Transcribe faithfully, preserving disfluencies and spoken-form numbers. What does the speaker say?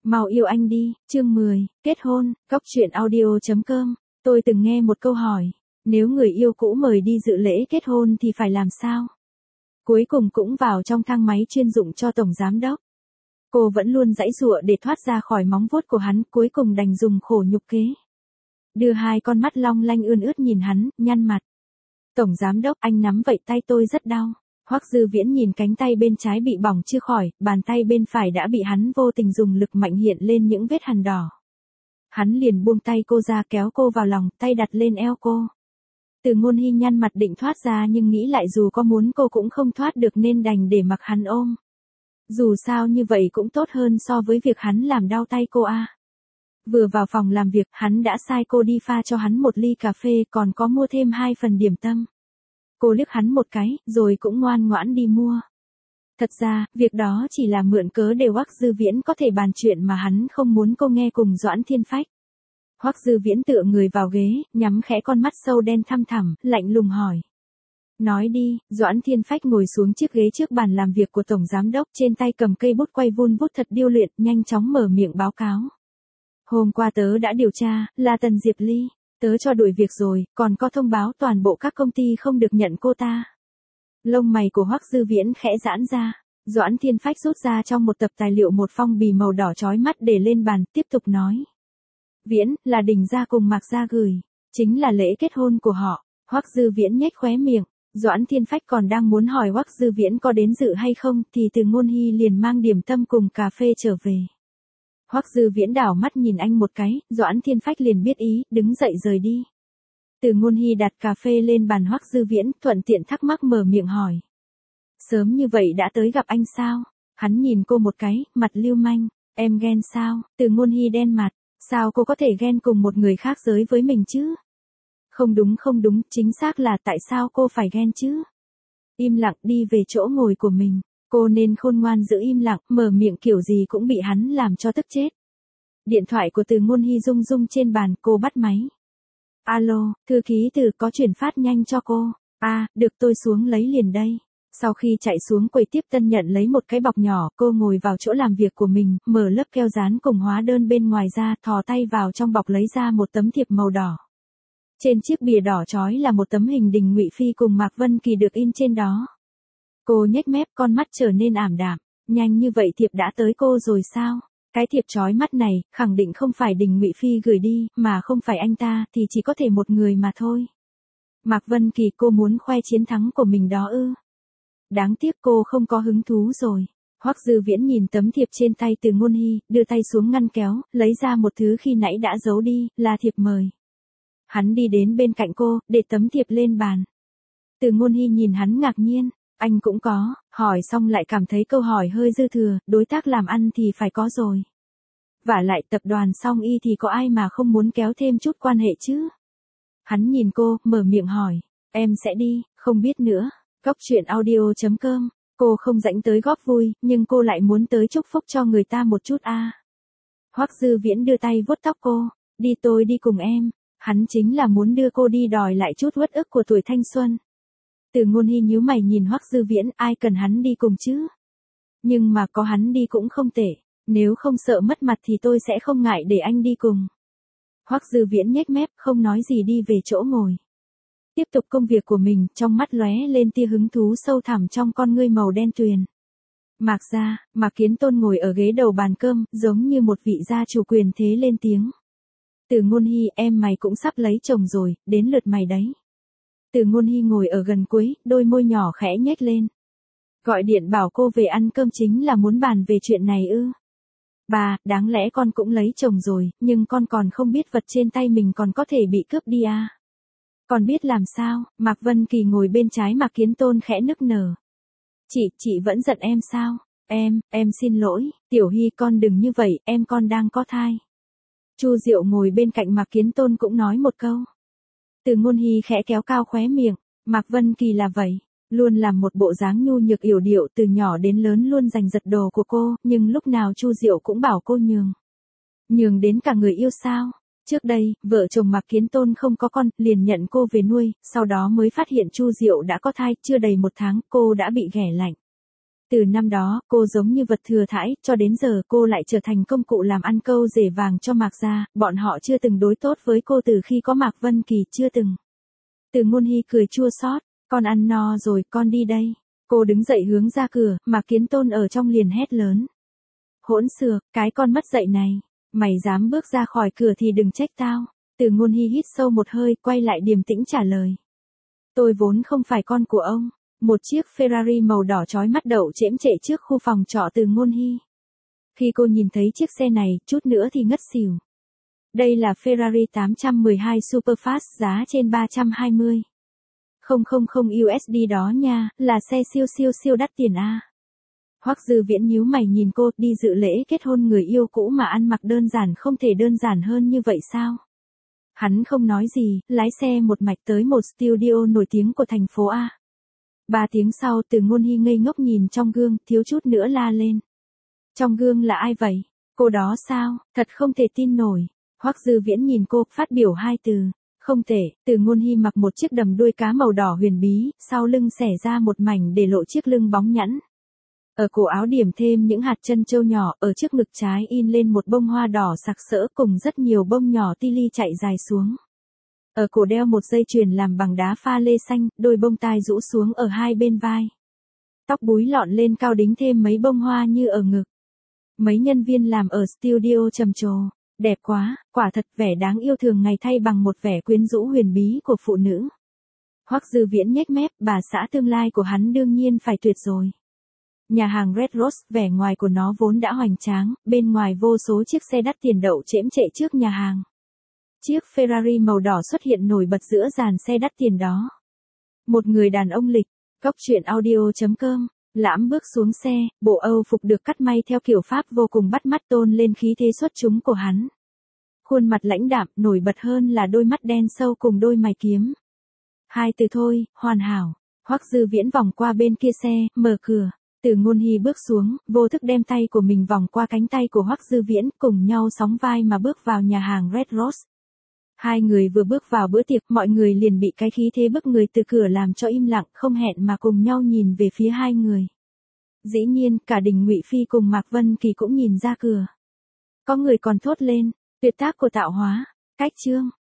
Mau yêu anh đi, chương mười, kết hôn, góc truyện audio chấm com. Tôi từng nghe một câu hỏi, nếu người yêu cũ mời đi dự lễ kết hôn thì phải làm sao? Cuối cùng cũng vào trong thang máy chuyên dụng cho tổng giám đốc. Cô vẫn luôn giãy giụa để thoát ra khỏi móng vuốt của hắn, cuối cùng đành dùng khổ nhục kế. Đưa hai con mắt long lanh ươn ướt nhìn hắn, nhăn mặt. Tổng giám đốc, anh nắm vậy tay tôi rất đau. Hoắc Dư Viễn nhìn cánh tay bên trái bị bỏng chưa khỏi, bàn tay bên phải đã bị hắn vô tình dùng lực mạnh hiện lên những vết hằn đỏ. Hắn liền buông tay cô ra, kéo cô vào lòng, tay đặt lên eo cô. Từ Ngôn Hi nhăn mặt định thoát ra nhưng nghĩ lại dù có muốn cô cũng không thoát được nên đành để mặc hắn ôm. Dù sao như vậy cũng tốt hơn so với việc hắn làm đau tay cô à. Vừa vào phòng làm việc, hắn đã sai cô đi pha cho hắn một ly cà phê, còn có mua thêm hai phần điểm tâm. Cô liếc hắn một cái, rồi cũng ngoan ngoãn đi mua. Thật ra, việc đó chỉ là mượn cớ để Hoắc Dư Viễn có thể bàn chuyện mà hắn không muốn cô nghe cùng Doãn Thiên Phách. Hoắc Dư Viễn tựa người vào ghế, nhắm khẽ con mắt sâu đen thăm thẳm, lạnh lùng hỏi. Nói đi, Doãn Thiên Phách ngồi xuống chiếc ghế trước bàn làm việc của Tổng Giám Đốc, trên tay cầm cây bút quay vun vút thật điêu luyện, nhanh chóng mở miệng báo cáo. Hôm qua tớ đã điều tra, là Tần Diệp Ly. Tớ cho đuổi việc rồi, còn có thông báo toàn bộ các công ty không được nhận cô ta. Lông mày của Hoắc Dư Viễn khẽ giãn ra. Doãn Thiên Phách rút ra trong một tập tài liệu một phong bì màu đỏ chói mắt để lên bàn, tiếp tục nói. Viễn, là Đình gia cùng Mạc gia gửi. Chính là lễ kết hôn của họ. Hoắc Dư Viễn nhếch khóe miệng. Doãn Thiên Phách còn đang muốn hỏi Hoắc Dư Viễn có đến dự hay không, thì Từ Ngôn Hi liền mang điểm tâm cùng cà phê trở về. Hoắc Dư Viễn đảo mắt nhìn anh một cái, Doãn Thiên Phách liền biết ý, đứng dậy rời đi. Từ Ngôn Hi đặt cà phê lên bàn Hoắc Dư Viễn, thuận tiện thắc mắc mở miệng hỏi. Sớm như vậy đã tới gặp anh sao? Hắn nhìn cô một cái, mặt lưu manh. Em ghen sao? Từ Ngôn Hi đen mặt. Sao cô có thể ghen cùng một người khác giới với mình chứ? Không đúng không đúng, chính xác là tại sao cô phải ghen chứ? Im lặng đi về chỗ ngồi của mình. Cô nên khôn ngoan giữ im lặng, mở miệng kiểu gì cũng bị hắn làm cho tức chết. Điện thoại của Từ Ngôn Hi rung rung trên bàn, cô bắt máy. Alo, thư ký Từ, có chuyển phát nhanh cho cô. À, được, tôi xuống lấy liền đây. Sau khi chạy xuống quầy tiếp tân nhận lấy một cái bọc nhỏ, cô ngồi vào chỗ làm việc của mình, mở lớp keo dán cùng hóa đơn bên ngoài ra, thò tay vào trong bọc lấy ra một tấm thiệp màu đỏ. Trên chiếc bìa đỏ chói là một tấm hình Đình Ngụy Phi cùng Mạc Vân Kỳ được in trên đó. Cô nhếch mép, con mắt trở nên ảm đạm. Nhanh như vậy thiệp đã tới cô rồi sao? Cái thiệp chói mắt này, khẳng định không phải Đình Ngụy Phi gửi đi, mà không phải anh ta, thì chỉ có thể một người mà thôi. Mạc Vân Kỳ, cô muốn khoe chiến thắng của mình đó ư? Đáng tiếc cô không có hứng thú rồi. Hoắc Dư Viễn nhìn tấm thiệp trên tay Từ Ngôn Hi, đưa tay xuống ngăn kéo, lấy ra một thứ khi nãy đã giấu đi, là thiệp mời. Hắn đi đến bên cạnh cô, để tấm thiệp lên bàn. Từ Ngôn Hi nhìn hắn ngạc nhiên. Anh cũng có, hỏi xong lại cảm thấy câu hỏi hơi dư thừa, đối tác làm ăn thì phải có rồi. Vả lại tập đoàn Song Y thì có ai mà không muốn kéo thêm chút quan hệ chứ? Hắn nhìn cô, mở miệng hỏi, em sẽ đi, không biết nữa. Góc truyện audio chấm com, cô không rảnh tới góp vui, nhưng cô lại muốn tới chúc phúc cho người ta một chút a. À. Hoắc Dư Viễn đưa tay vuốt tóc cô, đi tôi đi cùng em. Hắn chính là muốn đưa cô đi đòi lại chút uất ức của tuổi thanh xuân. Từ Ngôn Hi nhíu mày nhìn Hoắc Dư Viễn, ai cần hắn đi cùng chứ? Nhưng mà có hắn đi cũng không tệ, nếu không sợ mất mặt thì tôi sẽ không ngại để anh đi cùng. Hoắc Dư Viễn nhếch mép, không nói gì đi về chỗ ngồi. Tiếp tục công việc của mình, trong mắt lóe lên tia hứng thú sâu thẳm trong con ngươi màu đen tuyền. Mạc gia, Mạc Kiến Tôn ngồi ở ghế đầu bàn cơm, giống như một vị gia chủ quyền thế lên tiếng. Từ Ngôn Hi, em mày cũng sắp lấy chồng rồi, đến lượt mày đấy. Từ Ngôn Hi ngồi ở gần cuối, đôi môi nhỏ khẽ nhếch lên. Gọi điện bảo cô về ăn cơm chính là muốn bàn về chuyện này ư? Bà, đáng lẽ con cũng lấy chồng rồi, nhưng con còn không biết vật trên tay mình còn có thể bị cướp đi à? Còn biết làm sao? Mạc Vân Kỳ ngồi bên trái Mạc Kiến Tôn khẽ nức nở. Chị, chị vẫn giận em sao? Em, em xin lỗi, Tiểu Hi con đừng như vậy, em con đang có thai. Chu Diệu ngồi bên cạnh Mạc Kiến Tôn cũng nói một câu. Từ Ngôn Hi khẽ kéo cao khóe miệng, Mạc Vân Kỳ là vậy, luôn làm một bộ dáng nhu nhược yểu điệu, từ nhỏ đến lớn luôn giành giật đồ của cô, nhưng lúc nào Chu Diệu cũng bảo cô nhường. Nhường đến cả người yêu sao? Trước đây, vợ chồng Mạc Kiến Tôn không có con, liền nhận cô về nuôi, sau đó mới phát hiện Chu Diệu đã có thai, chưa đầy một tháng, cô đã bị ghẻ lạnh. Từ năm đó, cô giống như vật thừa thãi, cho đến giờ cô lại trở thành công cụ làm ăn câu rể vàng cho Mạc gia, bọn họ chưa từng đối tốt với cô từ khi có Mạc Vân Kỳ, chưa từng. Từ Ngôn Hy cười chua xót, con ăn no rồi, con đi đây. Cô đứng dậy hướng ra cửa, Mạc Kiến Tôn ở trong liền hét lớn. Hỗn xược, cái con mất dạy này, mày dám bước ra khỏi cửa thì đừng trách tao. Từ Ngôn Hy hít sâu một hơi, quay lại điềm tĩnh trả lời. Tôi vốn không phải con của ông. Một chiếc Ferrari màu đỏ chói mắt đậu chễm chệ trước khu phòng trọ Từ Ngôn Hy. Khi cô nhìn thấy chiếc xe này, chút nữa thì ngất xỉu. Đây là Ferrari tám một hai Superfast giá trên ba trăm hai mươi nghìn u ét đê đó nha, là xe siêu siêu siêu đắt tiền a. Hoắc Dư Viễn nhíu mày nhìn cô, đi dự lễ kết hôn người yêu cũ mà ăn mặc đơn giản không thể đơn giản hơn như vậy sao? Hắn không nói gì, lái xe một mạch tới một studio nổi tiếng của thành phố A. Ba tiếng sau, Từ Ngôn Hy ngây ngốc nhìn trong gương, thiếu chút nữa la lên. Trong gương là ai vậy? Cô đó sao? Thật không thể tin nổi. Hoắc Dư Viễn nhìn cô, phát biểu hai từ. Không thể. Từ Ngôn Hy mặc một chiếc đầm đuôi cá màu đỏ huyền bí, sau lưng xẻ ra một mảnh để lộ chiếc lưng bóng nhẵn. Ở cổ áo điểm thêm những hạt chân châu nhỏ, ở trước ngực trái in lên một bông hoa đỏ sặc sỡ cùng rất nhiều bông nhỏ ti li chạy dài xuống. Ở cổ đeo một dây chuyền làm bằng đá pha lê xanh, đôi bông tai rũ xuống ở hai bên vai. Tóc búi lọn lên cao đính thêm mấy bông hoa như ở ngực. Mấy nhân viên làm ở studio trầm trồ. Đẹp quá, quả thật vẻ đáng yêu thường ngày thay bằng một vẻ quyến rũ huyền bí của phụ nữ. Hoắc Dư Viễn nhếch mép, bà xã tương lai của hắn đương nhiên phải tuyệt rồi. Nhà hàng Red Rose, vẻ ngoài của nó vốn đã hoành tráng, bên ngoài vô số chiếc xe đắt tiền đậu chễm chệ trước nhà hàng. Chiếc Ferrari màu đỏ xuất hiện nổi bật giữa dàn xe đắt tiền đó. Một người đàn ông lịch, Cóc truyện audio chấm com, lãm bước xuống xe, bộ Âu phục được cắt may theo kiểu Pháp vô cùng bắt mắt tôn lên khí thế xuất chúng của hắn. Khuôn mặt lãnh đạm, nổi bật hơn là đôi mắt đen sâu cùng đôi mày kiếm. Hai từ thôi, hoàn hảo. Hoắc Dư Viễn vòng qua bên kia xe, mở cửa. Từ Ngôn Hy bước xuống, vô thức đem tay của mình vòng qua cánh tay của Hoắc Dư Viễn, cùng nhau sóng vai mà bước vào nhà hàng Red Rose. Hai người vừa bước vào bữa tiệc, mọi người liền bị cái khí thế bức người từ cửa làm cho im lặng, không hẹn mà cùng nhau nhìn về phía hai người. Dĩ nhiên, cả Đình Ngụy Phi cùng Mạc Vân Kỳ cũng nhìn ra cửa. Có người còn thốt lên, tuyệt tác của tạo hóa, cách chương.